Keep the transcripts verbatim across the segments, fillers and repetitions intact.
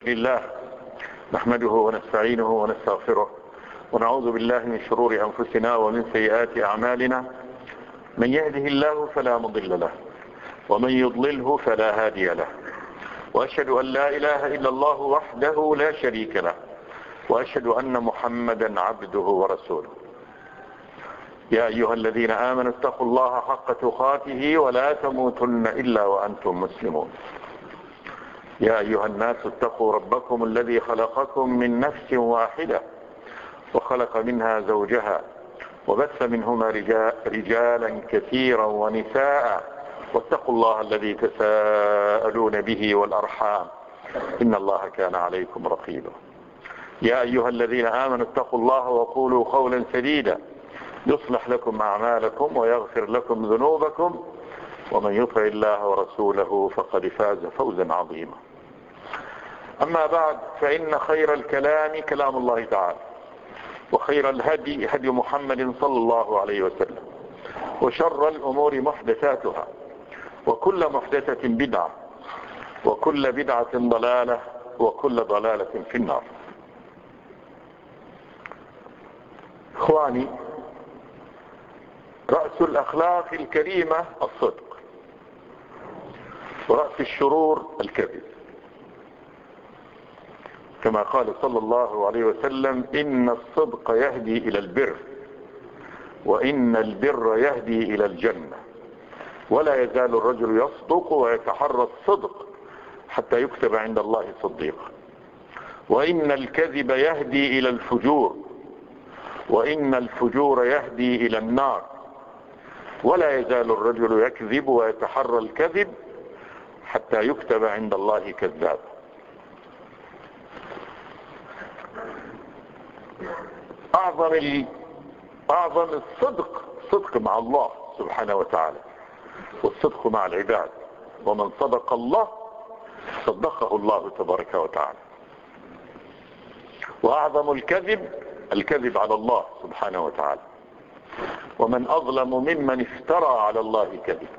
لله نحمده ونستعينه ونستغفره ونعوذ بالله من شرور أنفسنا ومن سيئات أعمالنا. من يهده الله فلا مضل له ومن يضلله فلا هادي له، وأشهد أن لا إله إلا الله وحده لا شريك له، وأشهد أن محمدا عبده ورسوله. يا أيها الذين آمنوا اتقوا الله حق تقاته ولا تموتن إلا وأنتم مسلمون. يا أيها الناس اتقوا ربكم الذي خلقكم من نفس واحدة وخلق منها زوجها وبث منهما رجالا كثيرا ونساء، واتقوا الله الذي تساءلون به والأرحام إن الله كان عليكم رقيبا. يا أيها الذين آمنوا اتقوا الله وقولوا قولا سديدا يصلح لكم أعمالكم ويغفر لكم ذنوبكم، ومن يطع الله ورسوله فقد فاز فوزا عظيما. أما بعد، فإن خير الكلام كلام الله تعالى، وخير الهدي هدي محمد صلى الله عليه وسلم، وشر الأمور محدثاتها، وكل محدثة بدعة، وكل بدعة ضلالة، وكل ضلالة في النار. إخواني، رأس الأخلاق الكريمة الصدق، ورأس الشرور الكذب، كما قال صلى الله عليه وسلم: إن الصدق يهدي إلى البر، وإن البر يهدي إلى الجنة، ولا يزال الرجل يصدق ويتحرى الصدق حتى يكتب عند الله صديقا، وإن الكذب يهدي إلى الفجور، وإن الفجور يهدي إلى النار، ولا يزال الرجل يكذب ويتحرى الكذب حتى يكتب عند الله كذاب. أعظم أعظم الصدق صدق مع الله سبحانه وتعالى، والصدق مع العباد، ومن صدق الله صدقه الله تبارك وتعالى. وأعظم الكذب الكذب على الله سبحانه وتعالى، ومن أظلم ممن افترى على الله كذبا.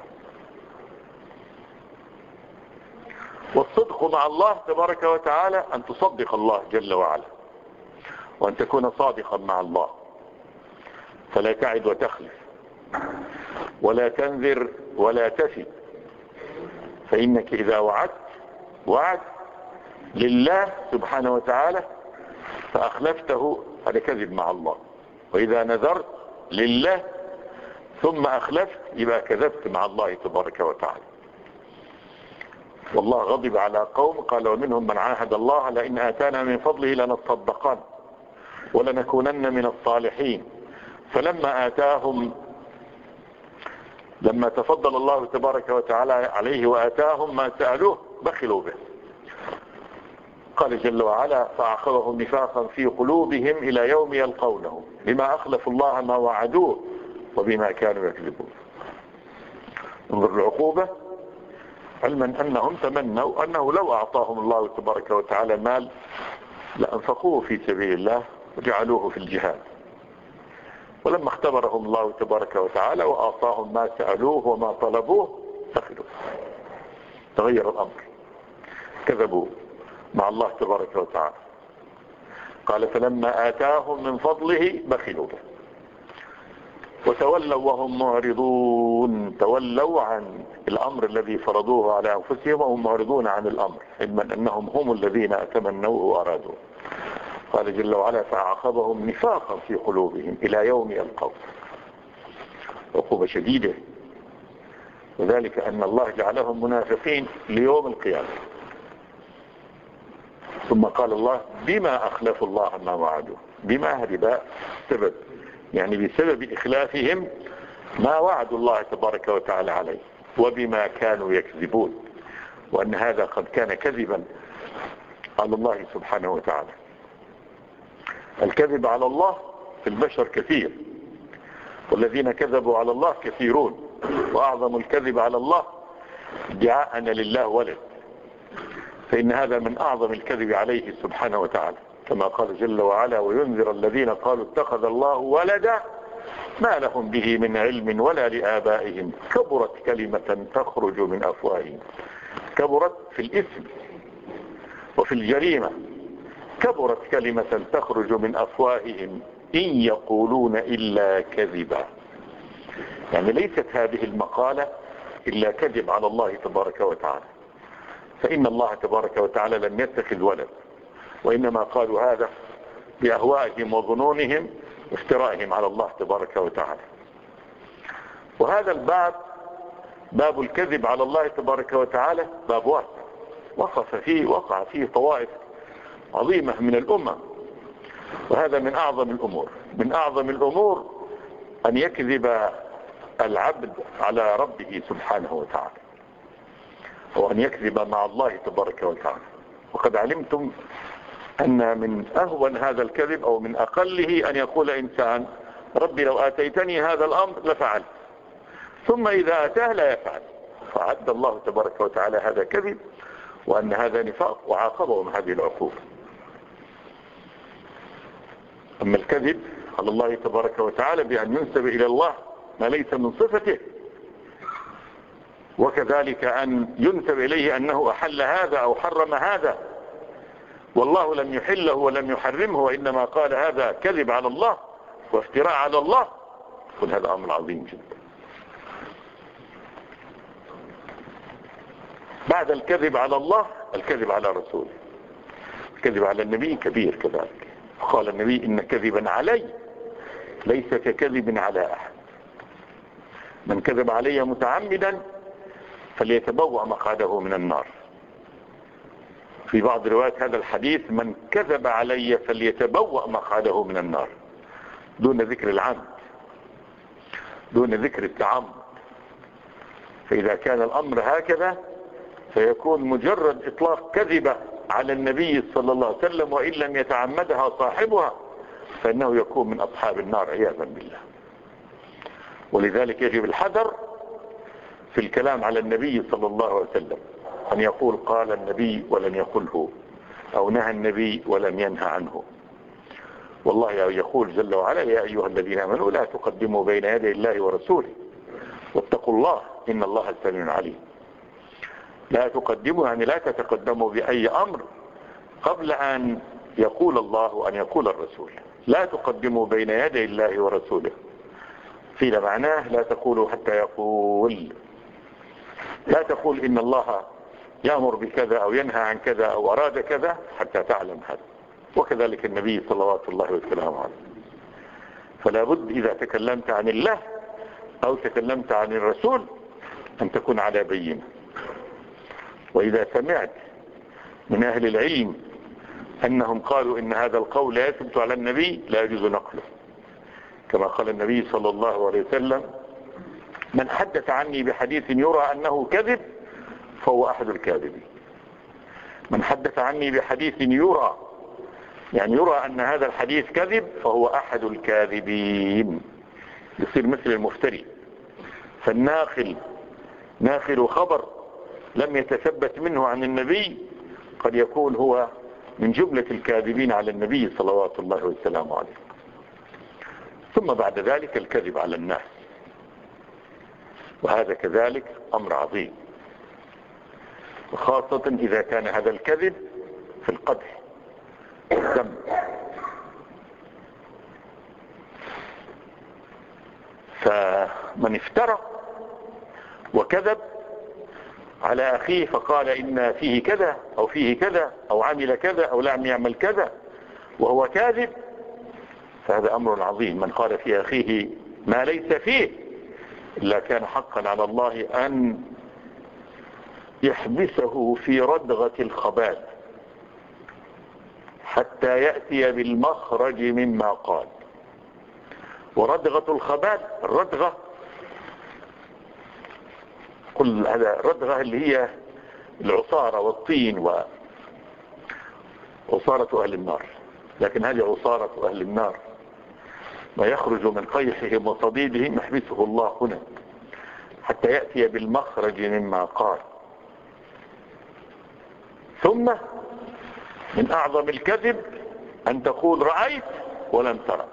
والصدق مع الله تبارك وتعالى أن تصدق الله جل وعلا، وأن تكون صادقا مع الله، فلا تعد وتخلف، ولا تنذر ولا تفي، فإنك إذا وعدت وعد لله سبحانه وتعالى فأخلفته، هذا كذب مع الله. وإذا نذرت لله ثم أخلفت يبقى كذبت مع الله تبارك وتعالى. والله غضب على قوم قال: ومنهم من عاهد الله لئن آتانا من فضله لنصدقن ولنكونن من الصالحين، فلما آتاهم لما تفضل الله تبارك وتعالى عليه وآتاهم ما سألوه بخلوا به. قال جل وعلا: فأعقبهم نفاقا في قلوبهم إلى يوم يلقونه بما أخلفوا الله ما وعدوه وبما كانوا يكذبون. انظر العقوبة، علما أنهم تمنوا أنه لو أعطاهم الله تبارك وتعالى مال لأنفقوه في سبيل الله وجعلوه في الجهاد، ولما اختبرهم الله تبارك وتعالى وأعطاهم ما سألوه وما طلبوه بخلوا، تغير الأمر، كذبوا مع الله تبارك وتعالى. قال: فلما آتاهم من فضله بخلوا به وتولوا وهم معرضون. تولوا عن الأمر الذي فرضوه على أنفسهم وهم معرضون عن الأمر، علما أنهم هم الذين أتمنوه وأرادوه. قال جل وعلا: فأعقبهم نفاقا في قلوبهم إلى يوم يلقونه. عقوبة شديدة، وذلك أن الله جعلهم منافقين ليوم القيامة. ثم قال الله: بما أخلفوا الله ما وعدوه. بما هذه سبب، يعني بسبب إخلافهم ما وعدوا الله تبارك وتعالى عليه، وبما كانوا يكذبون، وأن هذا قد كان كذبا على الله سبحانه وتعالى. الكذب على الله في البشر كثير، والذين كذبوا على الله كثيرون، وأعظم الكذب على الله ادعاء أن لله ولد، فإن هذا من أعظم الكذب عليه سبحانه وتعالى، كما قال جل وعلا: وينذر الذين قالوا اتخذ الله ولدا ما لهم به من علم ولا لآبائهم كبرت كلمة تخرج من أفواههم. كبرت في الاسم، وفي الجريمة كبرت كلمة تخرج من أفواههم إن يقولون إلا كذبا. يعني ليست هذه المقالة إلا كذب على الله تبارك وتعالى، فإن الله تبارك وتعالى لم يتخذ ولد، وإنما قالوا هذا بأهوائهم وظنونهم وافترائهم على الله تبارك وتعالى. وهذا الباب، باب الكذب على الله تبارك وتعالى، باب واسع وقف فيه وقع فيه طوائف عظيمة من الأمة، وهذا من أعظم الأمور. من أعظم الأمور أن يكذب العبد على ربه سبحانه وتعالى، وأن يكذب مع الله تبارك وتعالى. وقد علمتم أن من أهون هذا الكذب أو من أقله أن يقول إنسان ربي لو آتيتني هذا الأمر لفعلت، ثم إذا أتاه لا يفعل، فعد الله تبارك وتعالى هذا كذب وأن هذا نفاق وعاقبهم هذه العقوبة. أما الكذب على الله تبارك وتعالى بأن ينسب إلى الله ما ليس من صفته، وكذلك أن ينسب إليه أنه أحل هذا أو حرم هذا والله لم يحله ولم يحرمه، وإنما قال هذا كذب على الله وافتراء على الله، يكون هذا أمر عظيم جدا. بعد الكذب على الله الكذب على رسوله، الكذب على النبي كبير كذلك. قال النبي إن كذبا علي ليس ككذب على أحد، من كذب علي متعمدا فليتبوأ مقعده من النار. في بعض روايات هذا الحديث من كذب علي فليتبوأ مقعده من النار، دون ذكر العمد، دون ذكر التعمد. فإذا كان الأمر هكذا فيكون مجرد إطلاق كذبة على النبي صلى الله عليه وسلم وإن لم يتعمدها صاحبها فإنه يكون من أصحاب النار عياذا بالله. ولذلك يجب الحذر في الكلام على النبي صلى الله عليه وسلم، أن يقول قال النبي ولم يقله، أو نهى النبي ولم ينهى عنه. والله يقول جل وعلا يا أيها الذين آمنوا لا تقدموا بين يدي الله ورسوله واتقوا الله إن الله سميع عليم. لا تقدموا يعني لا تتقدموا بأي أمر قبل أن يقول الله وأن يقول الرسول. لا تقدموا بين يدي الله ورسوله، قيل معناه لا تقولوا حتى يقول، لا تقول إن الله يأمر بكذا أو ينهى عن كذا أو أراد كذا حتى تعلم هذا. وكذلك النبي صلوات الله وسلامه عليه. فلا بد إذا تكلمت عن الله أو تكلمت عن الرسول أن تكون على بينة. وإذا سمعت من أهل العلم أنهم قالوا إن هذا القول لا يثبت على النبي لا يجوز نقله، كما قال النبي صلى الله عليه وسلم من حدث عني بحديث يرى أنه كذب فهو أحد الكاذبين. من حدث عني بحديث يرى يعني يرى أن هذا الحديث كذب فهو أحد الكاذبين، يصير مثل المفتري. فالناقل ناقل خبر لم يتثبت منه عن النبي قد يكون هو من جملة الكاذبين على النبي صلوات الله وسلامه عليه. ثم بعد ذلك الكذب على الناس، وهذا كذلك أمر عظيم، وخاصة إذا كان هذا الكذب في القدح والذم. فمن افترى وكذب على أخيه فقال إن فيه كذا أو فيه كذا أو عمل كذا أو لم يعمل كذا وهو كاذب، فهذا أمر عظيم. من قال في أخيه ما ليس فيه إلا كان حقا على الله أن يحبسه في ردغة الخبال حتى يأتي بالمخرج مما قال. وردغة الخبال، الردغة كل هذا الردغة اللي هي العصارة والطين وعصارة أهل النار، لكن هذه عصارة أهل النار ما يخرج من قيحهم وصديدهم يحبسه الله هنا حتى يأتي بالمخرج مما قال. ثم من أعظم الكذب أن تقول رأيت ولم ترى،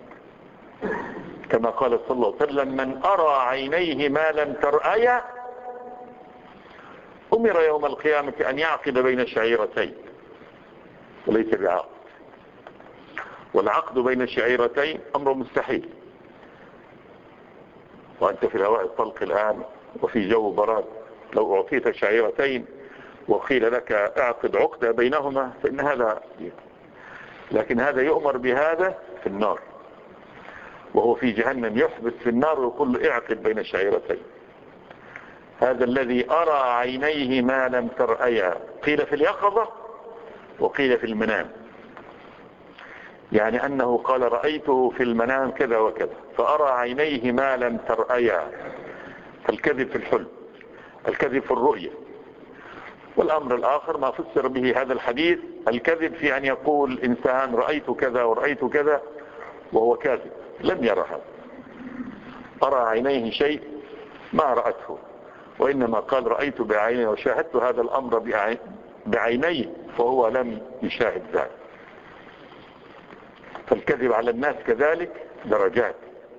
كما قال صلى الله عليه وسلم من أرى عينيه ما لم ترأيا أمر يوم القيامة أن يعقد بين شعيرتين وليس بعقد. والعقد بين الشعيرتين أمر مستحيل، وأنت في الهواء الطلق الآن وفي جو براد، لو أعطيت شعيرتين وقيل لك اعقد عقدة بينهما فإن هذا، لكن هذا يؤمر بهذا في النار، وهو في جهنم يحبس في النار ويقول له اعقد بين الشعيرتين. هذا الذي أرى عينيه ما لم ترأيا، قيل في اليقظة وقيل في المنام، يعني أنه قال رأيته في المنام كذا وكذا، فأرى عينيه ما لم ترأيا. فالكذب في الحلم، الكذب في الرؤية. والأمر الآخر ما فسر به هذا الحديث، الكذب في أن يقول إنسان رأيت كذا ورأيت كذا وهو كاذب، لم يرى هذا، أرى عينيه شيء ما رأته، وإنما قال رأيت بعيني وشاهدت هذا الأمر بعيني وهو لم يشاهد ذلك. فالكذب على الناس كذلك درجات،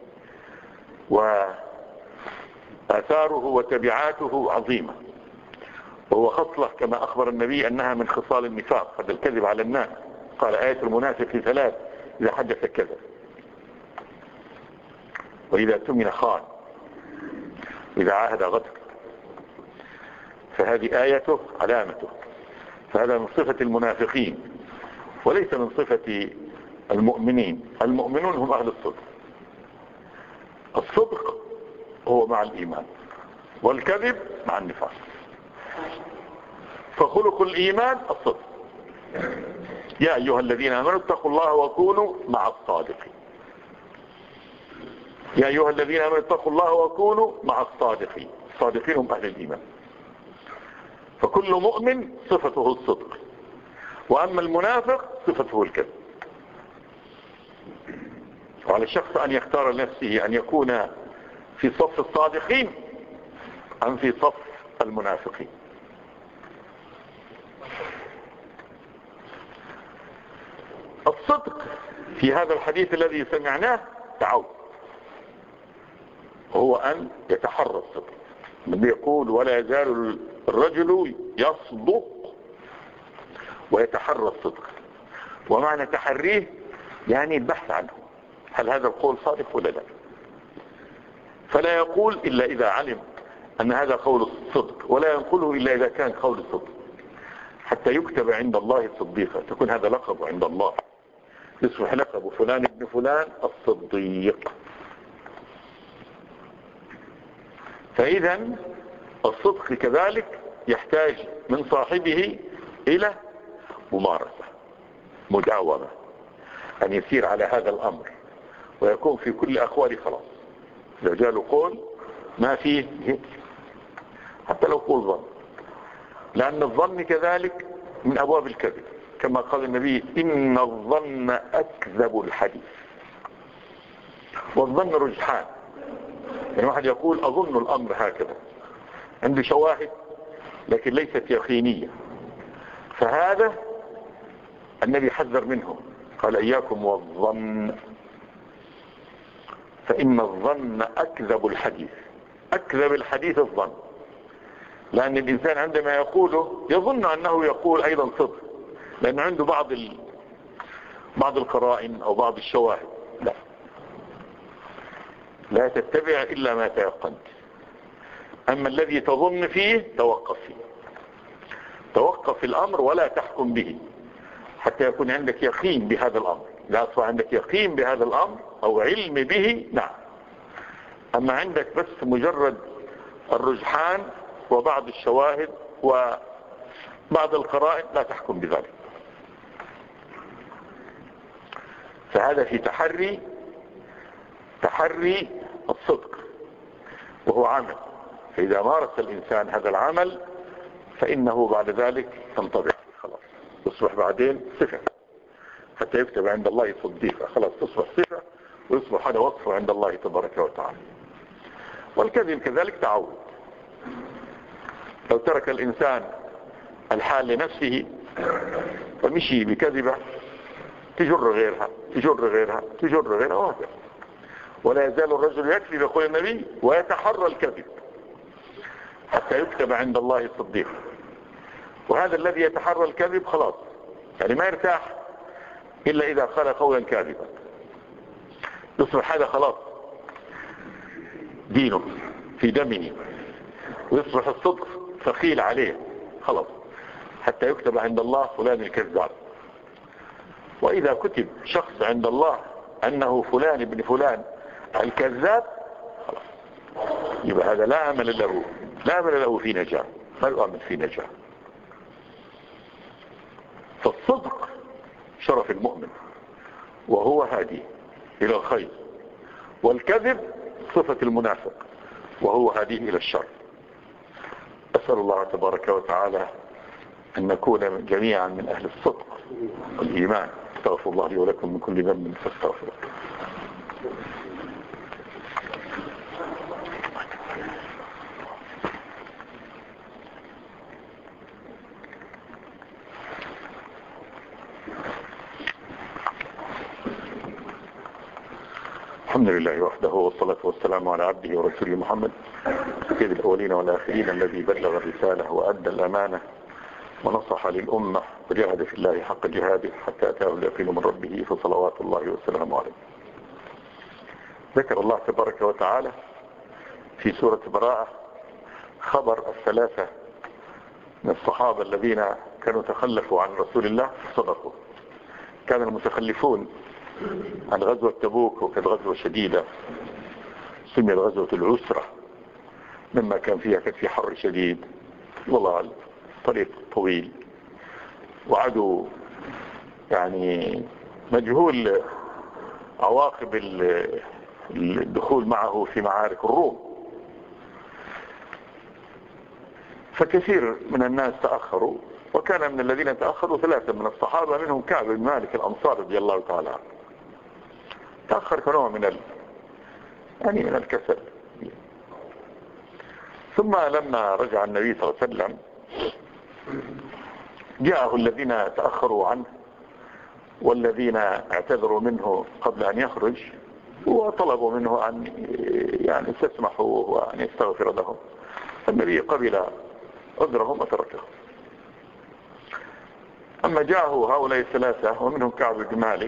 وآثاره وتبعاته عظيمة، وهو خصلة كما أخبر النبي أنها من خصال النفاق، هذا الكذب على الناس. قال آية المنافق في ثلاث: إذا حدث كذب، وإذا اؤتمن خان، وإذا عاهد غدر. فهذه آيته علامته. فهذا من صفة المنافقين وليس من صفة المؤمنين. المؤمنون هم أهل الصدق. الصدق هو مع الإيمان، والكذب مع النفاق. فخلق الإيمان الصدق. يا أيها الذين آمنوا اتقوا الله وكونوا مع الصادقين. يا أيها الذين آمنوا اتقوا الله وكونوا مع الصادقين. الصادقين هم أهل الإيمان. فكل مؤمن صفته الصدق، وأما المنافق صفته الكذب. وعلى الشخص أن يختار لنفسه أن يكون في صف الصادقين أم في صف المنافقين. الصدق في هذا الحديث الذي سمعناه تعود، هو أن يتحرى الصدق. النبي يقول ولا يزال الرجل يصدق ويتحرى الصدق. ومعنى تحريه يعني البحث عنه، هل هذا القول صادق ولا لا. فلا يقول إلا إذا علم أن هذا قول الصدق، ولا ينقله إلا إذا كان قول الصدق، حتى يكتب عند الله صديقا، تكون هذا لقب عند الله، يصبح لقب فلان ابن فلان الصديق. فإذا الصدق كذلك يحتاج من صاحبه إلى ممارسة، مداومة، أن يسير على هذا الأمر ويكون في كل أقواله خلاص. إذا جاء له قول ما فيه حتى لو قول ظن، لأن الظن كذلك من أبواب الكذب، كما قال النبي إن الظن أكذب الحديث. والظن رجحان، يعني واحد يقول أظن الأمر هكذا، عنده شواهد لكن ليست يقينية، فهذا النبي حذر منه، قال إياكم والظن فإن الظن أكذب الحديث. أكذب الحديث الظن، لأن الإنسان عندما يقوله يظن أنه يقول أيضا صدق، لأنه عنده بعض ال... بعض القرائن أو بعض الشواهد. لا لا تتبع إلا ما تيقنت. أما الذي تظن فيه توقف فيه، توقف في الأمر ولا تحكم به حتى يكون عندك يقين بهذا الأمر. لا أصبح عندك يقين بهذا الأمر أو علم به، نعم. أما عندك بس مجرد الرجحان وبعض الشواهد وبعض القرائن لا تحكم بذلك. فهذا في تحري تحري الصدق، وهو عمل. فإذا مارس الإنسان هذا العمل فإنه بعد ذلك تنطبع خلاص، يصبح بعدين صفة حتى يكتب عند الله صديقا، خلاص تصبح صفة ويصبح هذا وصفه عند الله تبارك وتعالى. والكذب كذلك تعود. لو ترك الإنسان الحال لنفسه فمشي بكذبة تجر غيرها تجر غيرها تجر غيرها وهكذا. ولا يزال الرجل يكذب يقول النبي ويتحرى الكذب حتى يكتب عند الله صديقا. وهذا الذي يتحرى الكذب خلاص يعني ما يرتاح إلا إذا قال قولا كاذبا، يصبح هذا خلاص دينه في دمه، ويصبح الصدق ثقيل عليه خلاص، حتى يكتب عند الله فلان الكذاب. وإذا كتب شخص عند الله أنه فلان ابن فلان الكذاب، خلاص يبقى هذا لا أمل له، لا أمل له في نجاة، ما يؤمن في نجاة. فالصدق شرف المؤمن وهو هادي إلى الخير، والكذب صفة المنافق وهو هاديه إلى الشر. أسأل الله تبارك وتعالى أن نكون جميعا من أهل الصدق والإيمان. استغفر الله لي ولكم من كل ذنب فاستغفروه. الحمد لله وحده، والصلاة والسلام على عبده ورسوله محمد سيد الأولين والآخرين، الذي بلغ الرسالة وأدى الأمانة ونصح للأمة وجاهد في الله حق جهاده حتى أتاه اليقين من ربه، فصلوات الله وسلامه عليه. ذكر الله تبارك وتعالى في سورة براءة خبر الثلاثة من الصحابة الذين كانوا تخلفوا عن رسول الله فصدقوا. كان المتخلفون عن غزوة تبوك، وكانت غزوة شديدة سميت غزوة العسرة مما كان فيها كان في حر شديد، والله طريق طويل، وعدو يعني مجهول عواقب الدخول معه في معارك الروم. فكثير من الناس تأخروا، وكان من الذين تأخروا ثلاثة من الصحابة، منهم كعب بن مالك الأنصار رضي الله تعالى عنه. تأخر كنوع من ال... يعني من الكسل. ثم لما رجع النبي صلى الله عليه وسلم جاءه الذين تأخروا عنه والذين اعتذروا منه قبل أن يخرج، وطلبوا منه أن يعني يستسمحوا وأن يستغفر لهم. النبي قبل عذرهم وتركهم. أما جاءه هؤلاء الثلاثة ومنهم كعب بن مالك،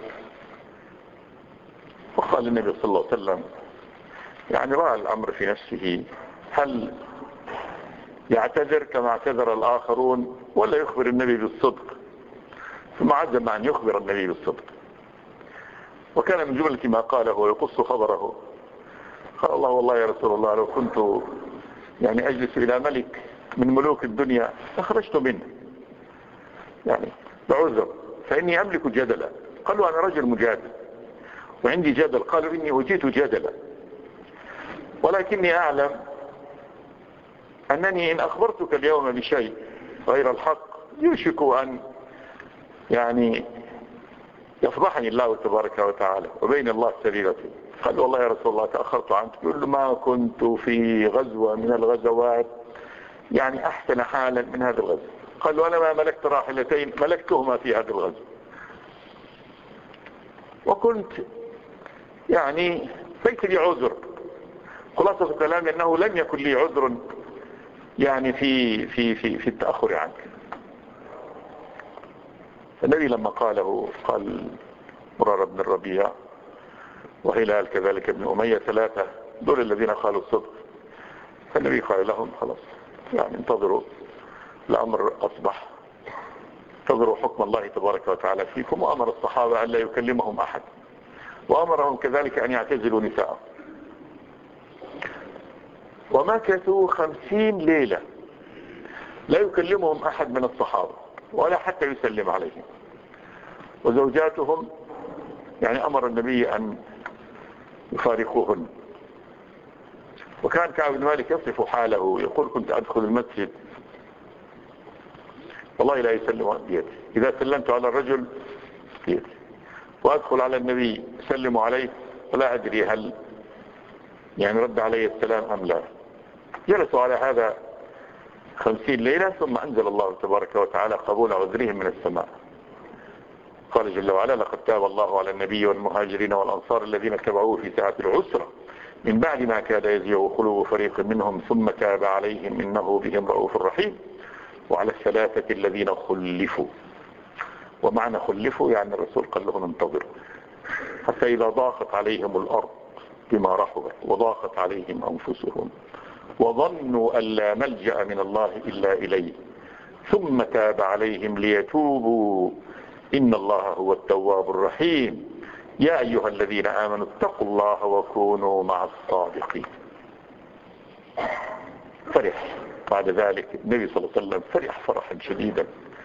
وقال النبي صلى الله عليه وسلم يعني رأى الأمر في نفسه، هل يعتذر كما اعتذر الآخرون ولا يخبر النبي بالصدق؟ ثم عزم أن يخبر النبي بالصدق. وكان من جملة ما قاله ويقص خبره، قال الله والله يا رسول الله لو كنت يعني أجلس إلى ملك من ملوك الدنيا أخرجت منه يعني بعذر، فإني أملك جدلا. قالوا أنا رجل مجادل وعندي جدل، قالوا إني أوتيت جدلا، ولكني أعلم أنني إن أخبرتك اليوم بشيء غير الحق يوشك أن يعني يفضحني الله تبارك وتعالى وبين الله سريرتي. قال والله يا رسول الله تأخرت عنك. يقول له ما كنت في غزوة من الغزوات يعني أحسن حالا من هذا الغزو. قال له أنا ما ملكت راحلتين ملكتهما في هذا الغزو، وكنت يعني ليس لي عذر. خلاصة الكلام أنه لم يكن لي عذر يعني في في في في التأخر عنك. النبي لما قاله قال مرارة بن الربيع وهلال كذلك ابن أمية، ثلاثة دول الذين قالوا الصدق. فالنبي قال لهم خلاص يعني انتظروا، الأمر أصبح، انتظروا حكم الله تبارك وتعالى فيكم. وأمر الصحابة أن لا يكلمهم أحد، وأمرهم كذلك أن يعتزلوا نساءهم. ومكثوا خمسين ليلة لا يكلمهم أحد من الصحابة ولا حتى يسلم عليهم. وزوجاتهم يعني أمر النبي أن يفارقوهن. وكان كعب بن مالك يصف حاله يقول كنت أدخل المسجد والله لا يسلم بيدي، إذا سلمت على الرجل بيدي، وأدخل على النبي سلم عليه ولا أدري هل يعني رد علي السلام أم لا. جلسوا على هذا خمسين ليلة، ثم أنزل الله تبارك وتعالى قبول عذرهم من السماء. قال جل وعلا لقد تاب الله على النبي والمهاجرين والأنصار الذين اتبعوه في ساعة العسرة من بعد ما كاد يزيغ قلوب فريق منهم ثم تاب عليهم إنه بهم رؤوف رحيم. وعلى الثلاثة الذين خلفوا. ومعنى خلفوا يعني الرسول قال لهم انتظروا حتى إذا ضاقت عليهم الأرض بما رحبت وضاقت عليهم أنفسهم وظنوا أن لا ملجأ من الله إلا إليه ثم تاب عليهم ليتوبوا إن الله هو التواب الرحيم يا أيها الذين آمنوا اتقوا الله وكونوا مع الصادقين. فرح بعد ذلك النبي صلى الله عليه وسلم، فرح فرحا شديدا.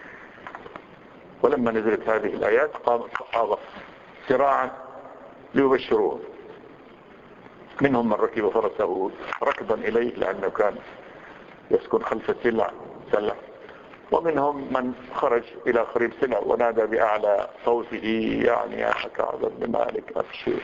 ولما نزلت هذه الآيات قام الصحابة سراعا ليبشروه، منهم من ركب فرسه ركضا إليه لأنه كان يسكن خلف سلع سلع، ومنهم من خرج إلى قريب سلع ونادى بأعلى صوته يعني يا كعب بن مالك أبشر.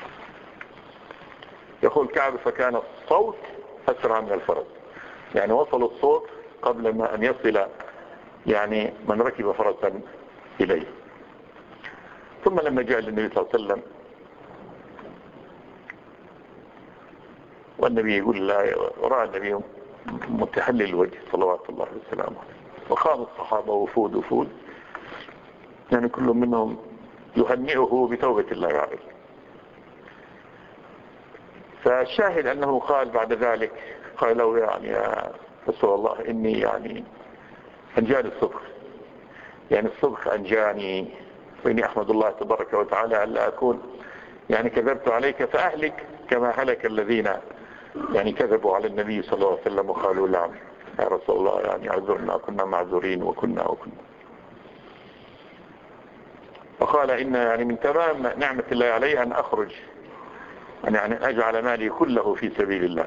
يقول كعب فكان الصوت أسرع من الفرس، يعني وصل الصوت قبل ما أن يصل يعني من ركب فرسا إليه. ثم لما جاء للنبي صلى الله عليه وسلم والنبي يقول لا، رأى النبي متحلل الوجه صلوات الله وسلامه، وقام الصحابة وفود وفود يعني كل منهم يهنئه بتوبة الله عليه. فالشاهد أنه قال بعد ذلك قال له يعني يا رسول الله إني يعني أنجاني الصدق، يعني الصدق أنجاني، وإني أحمد الله تبارك وتعالى ألا أكون يعني كذبت عليك فأهلك كما هلك الذين يعني كذبوا على النبي صلى الله عليه وسلم وقالوا نعم يا رسول الله يعني عذرنا كنا معذورين وكنا وكنا. وقال إن يعني من تمام نعمة الله علي أن أخرج أن يعني أجعل مالي كله في سبيل الله.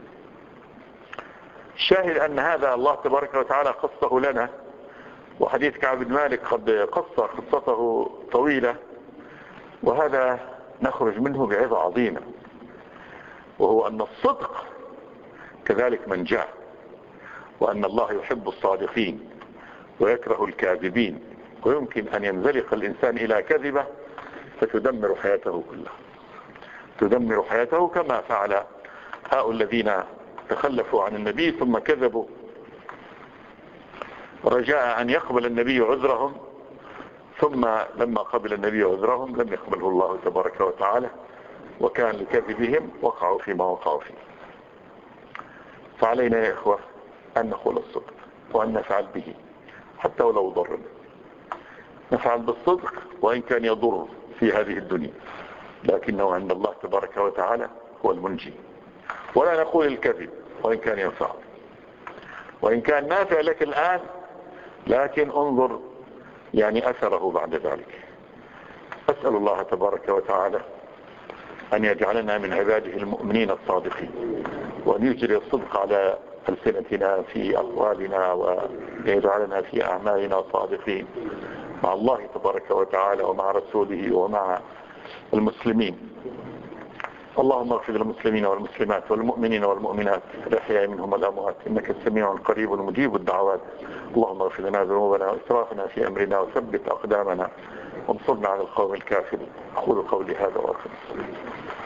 الشاهد أن هذا الله تبارك وتعالى قصه لنا، وحديث كعب بن مالك قد قص قصته طويلة، وهذا نخرج منه بعظة عظيمة، وهو أن الصدق كذلك منجاه، وأن الله يحب الصادقين ويكره الكاذبين، ويمكن أن ينزلق الإنسان إلى كذبة فتدمر حياته كلها، تدمر حياته كما فعل هؤلاء الذين تخلفوا عن النبي ثم كذبوا رجاء أن يقبل النبي عذرهم، ثم لما قبل النبي عذرهم لم يقبله الله تبارك وتعالى، وكان لكذبهم وقعوا فيما وقعوا فيه. فعلينا يا إخوة أن نقول الصدق وأن نفعل به حتى ولو ضرنا، نفعل بالصدق وإن كان يضر في هذه الدنيا، لكنه عند الله تبارك وتعالى هو المنجي. ولا نقول الكذب وإن كان ينفع، وإن كان نافع لك الآن، لكن انظر يعني أثره بعد ذلك. أسأل الله تبارك وتعالى أن يجعلنا من عباده المؤمنين الصادقين، وأن يجري الصدق على ألسنتنا في أقوالنا، وأن يجعلنا في أعمالنا صادقين مع الله تبارك وتعالى ومع رسوله ومع المسلمين. اللهم اغفر للمسلمين والمسلمات والمؤمنين والمؤمنات الأحياء منهم والأموات إنك السميع القريب المجيب الدعوات. اللهم اغفر لنا ذنوبنا وإسرافنا في أمرنا وثبت أقدامنا وانصرنا على القوم الكافرين. أقول قولي هذا وأخلص.